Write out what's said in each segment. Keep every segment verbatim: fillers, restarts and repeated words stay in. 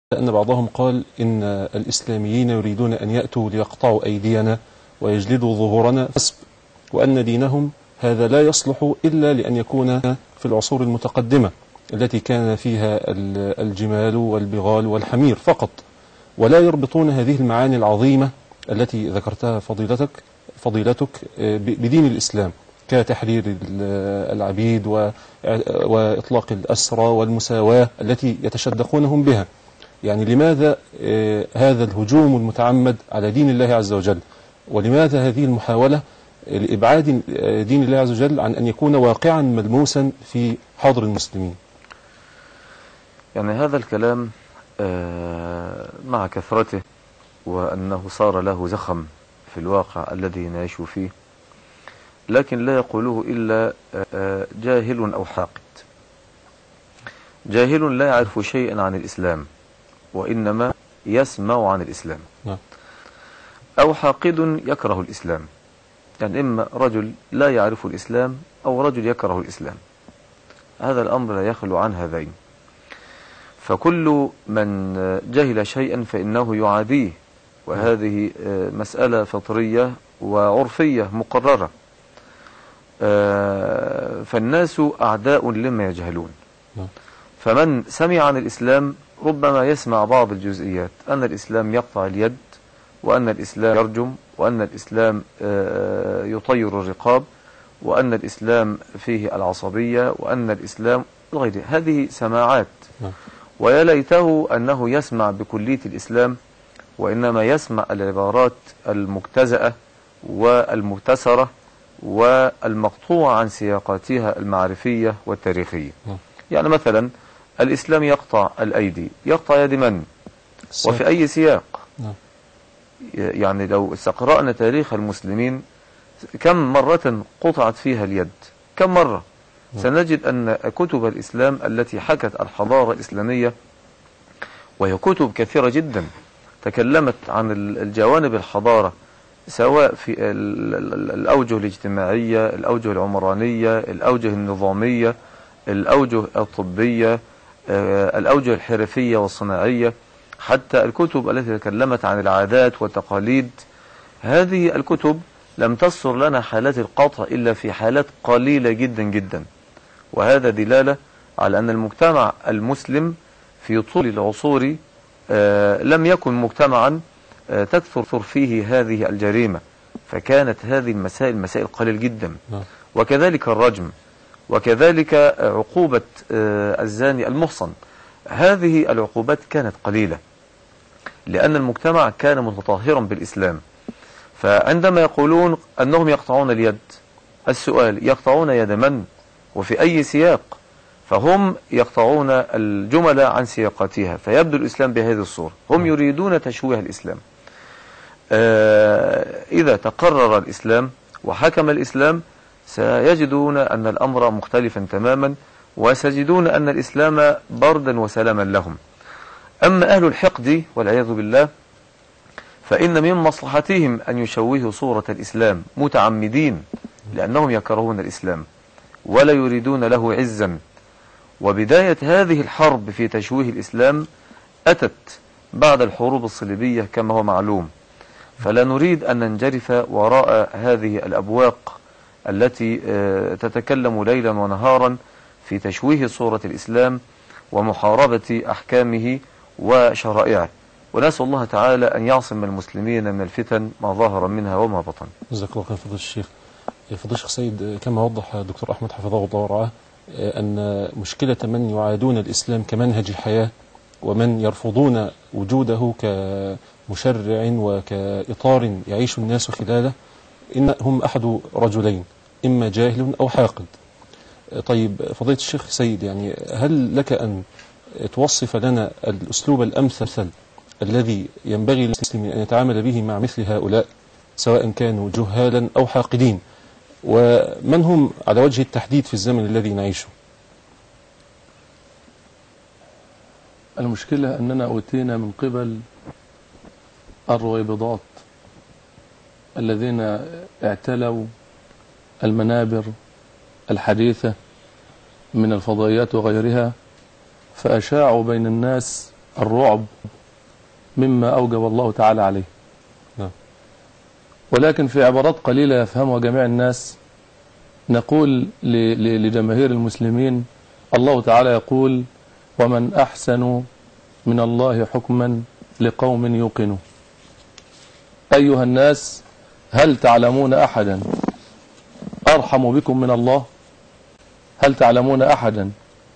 أن بعضهم قال إن الإسلاميين يريدون أن يأتوا ليقطعوا أيدينا ويجلدوا ظهورنا حسب، وأن دينهم هذا لا يصلح إلا لأن يكون في العصور المتقدمة التي كان فيها الجمال والبغال والحمير فقط، ولا يربطون هذه المعاني العظيمة التي ذكرتها فضيلتك فضيلتك بدين الإسلام كتحرير العبيد وإطلاق الأسرى والمساواة التي يتشدقونهم بها. يعني لماذا هذا الهجوم المتعمد على دين الله عز وجل؟ ولماذا هذه المحاولة لإبعاد دين الله عز وجل عن أن يكون واقعا ملموسا في حاضر المسلمين؟ يعني هذا الكلام مع كثرته وأنه صار له زخم في الواقع الذي نعيش فيه، لكن لا يقوله إلا جاهل أو حاقد. جاهل لا يعرف شيئا عن الإسلام وإنما يسمع عن الإسلام، أو حاقد يكره الإسلام. يعني إما رجل لا يعرف الإسلام أو رجل يكره الإسلام، هذا الأمر لا يخلو عن هذين. فكل من جهل شيئا فإنه يعاديه، وهذه مسألة فطرية وعرفية مقررة. فالناس أعداء لما يجهلون. فمن سمع عن الإسلام ربما يسمع بعض الجزئيات، أن الإسلام يقطع اليد، وأن الإسلام يرجم، وأن الإسلام يطير الرقاب، وأن الإسلام فيه العصبية، وأن الإسلام غيره. هذه سماعات، ويا ليته أنه يسمع بكلية الإسلام، وإنما يسمع العبارات المجتزأة والمكتسرة والمقطوعة عن سياقاتها المعرفية والتاريخية. يعني مثلا الإسلام يقطع الأيدي، يقطع يد من؟ وفي أي سياق؟ يعني لو استقرأنا تاريخ المسلمين كم مرة قطعت فيها اليد؟ كم مرة؟ سنجد أن كتب الإسلام التي حكت الحضارة الإسلامية، وهي كتب كثيرة جدا تكلمت عن الجوانب الحضارة، سواء في الأوجه الاجتماعية، الأوجه العمرانية، الأوجه النظامية، الأوجه الطبية، الأوجه الحرفية والصناعية، حتى الكتب التي تكلمت عن العادات والتقاليد. هذه الكتب لم تصر لنا حالات القطع إلا في حالات قليلة جدا جدا، وهذا دلالة على أن المجتمع المسلم في طول العصور لم يكن مجتمعا تكثر فيه هذه الجريمة، فكانت هذه المسائل مسائل قليل جدا. وكذلك الرجم، وكذلك عقوبة الزاني المحصن، هذه العقوبات كانت قليلة لأن المجتمع كان متطهرا بالإسلام. فعندما يقولون أنهم يقطعون اليد، السؤال يقطعون يد من وفي أي سياق؟ فهم يقطعون الجمل عن سياقاتها، فيبدو الإسلام بهذه الصورة. هم يريدون تشويه الإسلام. آه إذا تقرر الإسلام وحكم الإسلام سيجدون أن الأمر مختلفا تماما، وسيجدون أن الإسلام بردا وسلاما لهم. أما أهل الحقد والعياذ بالله فإن من مصلحتهم أن يشوهوا صورة الإسلام متعمدين، لأنهم يكرهون الإسلام ولا يريدون له عزا. وبداية هذه الحرب في تشويه الإسلام أتت بعد الحروب الصليبية كما هو معلوم، فلا نريد أن ننجرف وراء هذه الأبواق التي تتكلم ليلا ونهارا في تشويه صورة الإسلام ومحاربة أحكامه وشرائعه. ونسأل الله تعالى أن يعصم المسلمين من الفتن ما ظهر منها وما بطن. جزاك الله خير فضيلة الشيخ. فضيلة الشيخ سيد، كما وضح الدكتور أحمد حفظه الله ورعاه أن مشكلة من يعادون الإسلام كمنهج حياة ومن يرفضون وجوده كمشرع وكإطار يعيش الناس خلاله إنهم أحد رجلين، إما جاهل أو حاقد. طيب فضيلة الشيخ سيد، يعني هل لك أن توصف لنا الأسلوب الأمثل الذي ينبغي للمسلم أن يتعامل به مع مثل هؤلاء سواء كانوا جهالا أو حاقدين، ومن هم على وجه التحديد في الزمن الذي نعيشه؟ المشكلة أننا أوتينا من قبل الرويبضات الذين اعتلوا المنابر الحديثة من الفضائيات وغيرها، فأشاعوا بين الناس الرعب مما أوجب الله تعالى عليه. نعم. ولكن في عبارات قليلة يفهمها جميع الناس نقول لجماهير المسلمين: الله تعالى يقول: ومن أحسن من الله حكما لقوم يوقنوا. أيها الناس، هل تعلمون أحدا أرحم بكم من الله؟ هل تعلمون أحدا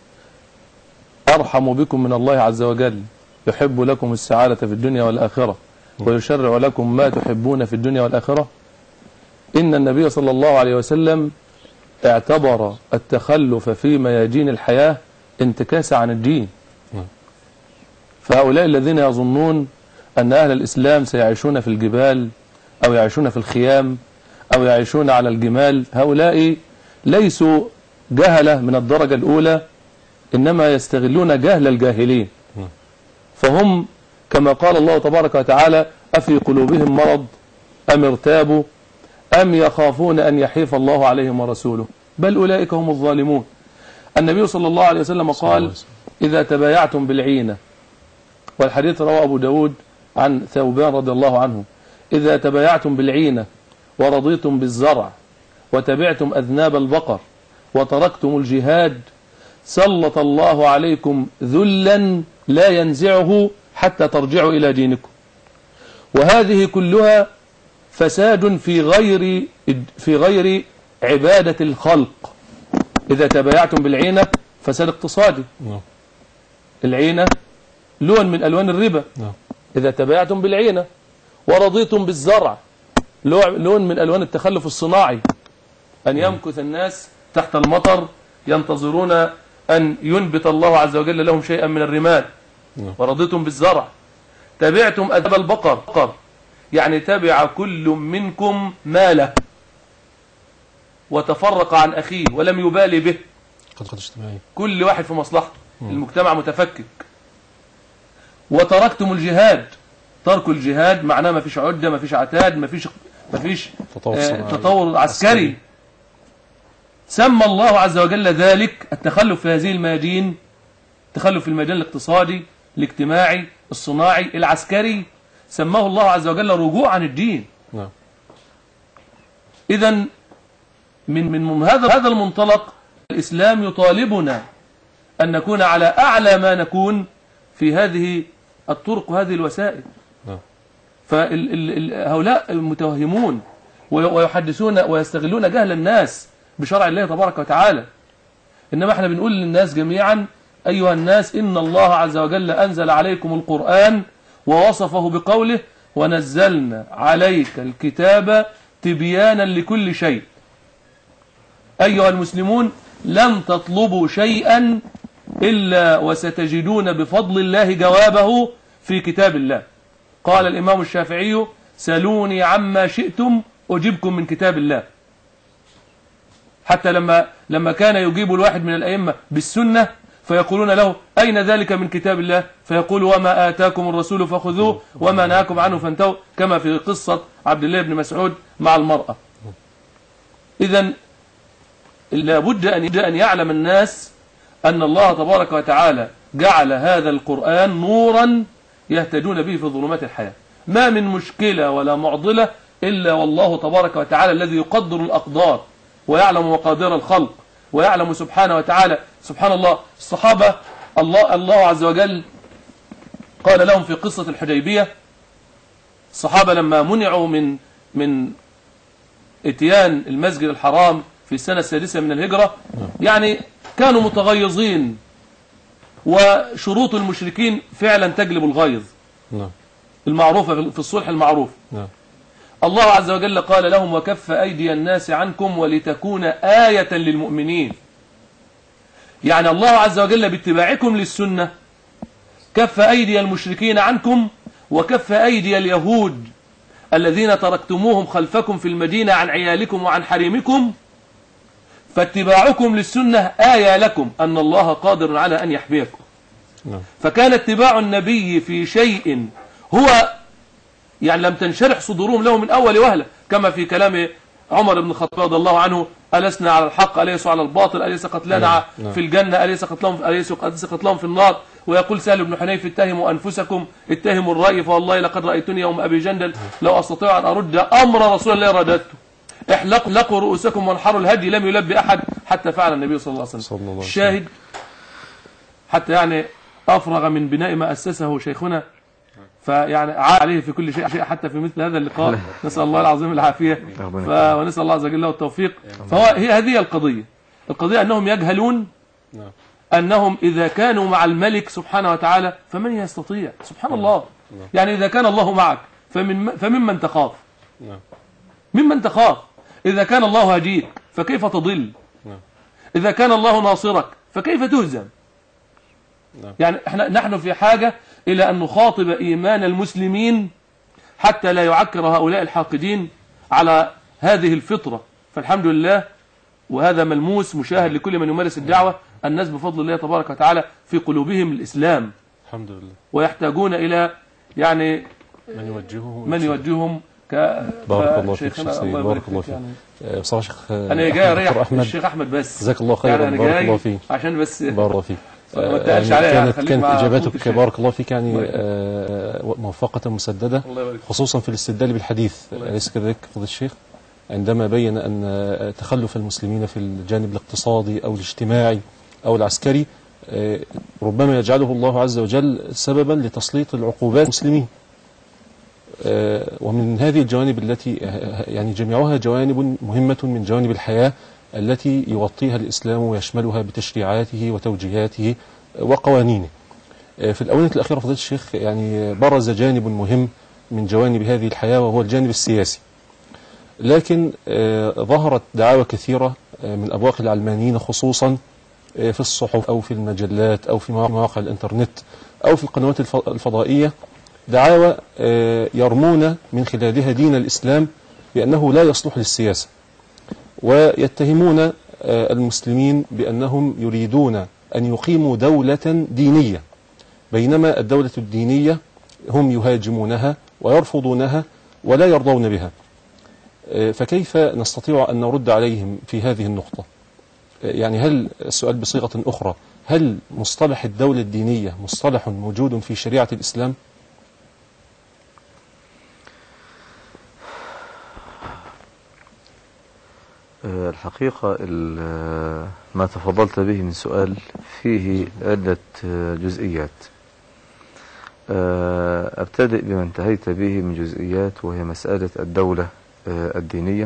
أرحم بكم من الله عز وجل يحب لكم السعادة في الدنيا والآخرة ويشرع لكم ما تحبون في الدنيا والآخرة؟ إن النبي صلى الله عليه وسلم اعتبر التخلف في ميادين الحياة انتكاس عن الدين. فهؤلاء الذين يظنون أن أهل الإسلام سيعيشون في الجبال أو يعيشون في الخيام أو يعيشون على الجمال، هؤلاء ليسوا جهلة من الدرجة الأولى، إنما يستغلون جهل الجاهلين. فهم كما قال الله تبارك وتعالى: أفي قلوبهم مرض أم ارتابوا أم يخافون أن يحيف الله عليهم ورسوله بل أولئك هم الظالمون. النبي صلى الله عليه وسلم قال: إذا تبايعتم بالعينة، والحديث رواه أبو داود عن ثوبان رضي الله عنه: إذا تبايعتم بالعينة ورضيتم بالزرع وتبعتم أذناب البقر وتركتم الجهاد سلط الله عليكم ذلا لا ينزعه حتى ترجعوا إلى دينكم. وهذه كلها فساد في غير في غير عبادة الخلق. إذا تبايعتم بالعينة فساد اقتصادي، العينة لون من ألوان الربا. إذا تبايعتم بالعينة ورضيتم بالزرع لون من ألوان التخلف الصناعي، أن يمكث الناس تحت المطر ينتظرون أن ينبت الله عز وجل لهم شيئا من الرماد. ورضيتم بالزرع. تبعتم أذناب البقر، يعني تبع كل منكم ماله وتفرق عن أخيه ولم يبالي به، كل واحد في مصلحته، المجتمع متفكك. وتركتم الجهاد، ترك الجهاد معناه ما فيش عدة، ما فيش عتاد، ما فيش ما فيش آه تطور عسكري. سمى الله عز وجل ذلك التخلف في هذه الميادين، تخلف في الميدان الاقتصادي الاجتماعي الصناعي العسكري، سماه الله عز وجل رجوع عن الدين. نعم. إذن من من هذا هذا المنطلق الإسلام يطالبنا أن نكون على أعلى ما نكون في هذه الطرق وهذه الوسائل. نعم. فهؤلاء المتوهمون ويحدثون ويستغلون جهل الناس بشرع الله تبارك وتعالى. إنما احنا بنقول للناس جميعا: أيها الناس، إن الله عز وجل أنزل عليكم القرآن ووصفه بقوله: ونزلنا عليك الكتاب تبيانا لكل شيء. أيها المسلمون، لن تطلبوا شيئا إلا وستجدون بفضل الله جوابه في كتاب الله. قال الإمام الشافعي: سلوني عما شئتم أجيبكم من كتاب الله. حتى لما لما كان يجيب الواحد من الأئمة بالسنة فيقولون له: أين ذلك من كتاب الله؟ فيقول: وما آتاكم الرسول فخذوه وما نهاكم عنه فانتهوا، كما في قصة عبد الله بن مسعود مع المرأة. إذن لابد أن يعلم الناس أن الله تبارك وتعالى جعل هذا القرآن نورا يهتدون به في ظلمات الحياة. ما من مشكلة ولا معضلة إلا والله تبارك وتعالى الذي يقدر الأقدار ويعلم مقادير الخلق ويعلم سبحانه وتعالى. سبحان الله، الصحابة الله الله عز وجل قال لهم في قصة الحديبية، الصحابة لما منعوا من من اتيان المسجد الحرام في السنة السادسة من الهجرة، يعني كانوا متغيظين، وشروط المشركين فعلا تجلب الغيظ المعروفة في الصلح المعروف. الله عز وجل قال لهم: وكف أيدي الناس عنكم ولتكون آية للمؤمنين. يعني الله عز وجل باتباعكم للسنة كف أيدي المشركين عنكم وكف أيدي اليهود الذين تركتموهم خلفكم في المدينة عن عيالكم وعن حريمكم، فاتباعكم للسنة آية لكم أن الله قادر على أن يحميكم. فكان اتباع النبي في شيء هو يعني لم تنشرح صدورهم له من أول وهلة، كما في كلام عمر بن الخطاب رضي الله عنه: ألسنا على الحق أليسوا على الباطل، أليس قتلنا في الجنة، أليس قتلهم أليس قتلهم في النار. ويقول سهل بن حنيف اتهموا أنفسكم اتهموا الرأي فوالله لقد رأيتني يوم أبي جندل لو أستطيع أن أرد أمر رسول الله رددته. احلقوا لقوا رؤوسكم وانحروا الهدي لم يلبي أحد حتى فعل النبي صلى الله عليه وسلم. الشاهد حتى يعني أفرغ من بناء ما أسسه شيخنا، فيعني عاد عليه في كل شيء شيء حتى في مثل هذا اللقاء، نسأل الله العظيم العافية ونسأل الله عز وجل له التوفيق. فهو هي هذه القضية، القضية أنهم يجهلون أنهم إذا كانوا مع الملك سبحانه وتعالى فمن يستطيع؟ سبحان الله. يعني إذا كان الله معك فمن فممن تخاف؟ ممن تخاف؟ إذا كان الله هديك فكيف تضل؟ إذا كان الله ناصرك فكيف تهزم؟ يعني احنا نحن في حاجة إلى أن نخاطب إيمان المسلمين حتى لا يعكر هؤلاء الحاقدين على هذه الفطرة. فالحمد لله، وهذا ملموس مشاهد لكل من يمارس الدعوة، الناس بفضل الله تبارك وتعالى في قلوبهم الإسلام الحمد لله، ويحتاجون إلى يعني من يوجههم من يوجههم ك بارك الله فيك شيخ سيد، بارك الله فيك. يعني بصراحة شيخ أنا جاي أريح الشيخ أحمد بس، جزاك الله خيرا. يعني بارك الله فيك عشان بس بارك الله فيك. ما تقلش يعني عليها، كانت كانت اجاباتك بارك الله فيك يعني الله موفقة مسددة، خصوصا في الاستدلال بالحديث، أليس كذلك فضيلة الشيخ؟ عندما بين أن تخلف المسلمين في الجانب الاقتصادي أو الاجتماعي أو العسكري ربما يجعله الله عز وجل سببا لتسليط العقوبات المسلمين. ومن هذه الجوانب التي يعني جميعها جوانب مهمة من جوانب الحياة التي يغطيها الإسلام ويشملها بتشريعاته وتوجيهاته وقوانينه. في الآونة الأخيرة فضيلة الشيخ يعني برز جانب مهم من جوانب هذه الحياة وهو الجانب السياسي، لكن ظهرت دعاوى كثيرة من أبواق العلمانيين خصوصا في الصحف أو في المجلات أو في مواقع الإنترنت أو في القنوات الفضائية، دعاوى يرمون من خلالها دين الإسلام بأنه لا يصلح للسياسة، ويتهمون المسلمين بأنهم يريدون أن يقيموا دولة دينية، بينما الدولة الدينية هم يهاجمونها ويرفضونها ولا يرضون بها. فكيف نستطيع أن نرد عليهم في هذه النقطة؟ يعني هل السؤال بصيغة أخرى، هل مصطلح الدولة الدينية مصطلح موجود في شريعة الإسلام؟ الحقيقة ما تفضلت به من سؤال فيه عدة جزئيات. أبتدئ بما انتهيت به من جزئيات، وهي مسألة الدولة الدينية،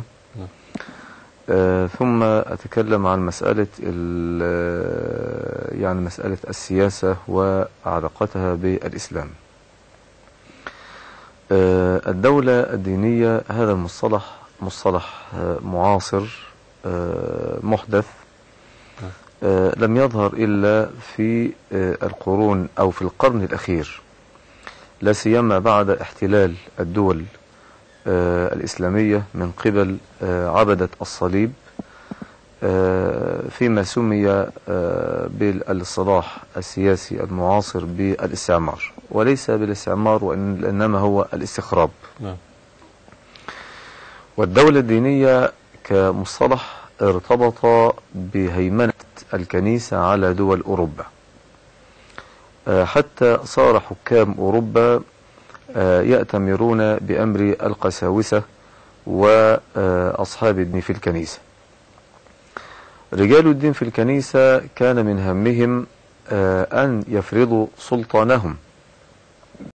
ثم أتكلم عن مسألة يعني مسألة السياسة وعلاقتها بالإسلام. الدولة الدينية هذا المصطلح مصطلح معاصر محدث، لم يظهر إلا في القرون أو في القرن الأخير، لا سيما بعد احتلال الدول الإسلامية من قبل عبدة الصليب، فيما سمي بالاصطلاح السياسي المعاصر بالاستعمار، وليس بالاستعمار وإنما هو الاستخراب. والدولة الدينية كمصطلح ارتبط بهيمنة الكنيسة على دول أوروبا، حتى صار حكام أوروبا يأتمرون بأمر القساوسة وأصحاب الدين في الكنيسة. رجال الدين في الكنيسة كان من همهم أن يفرضوا سلطانهم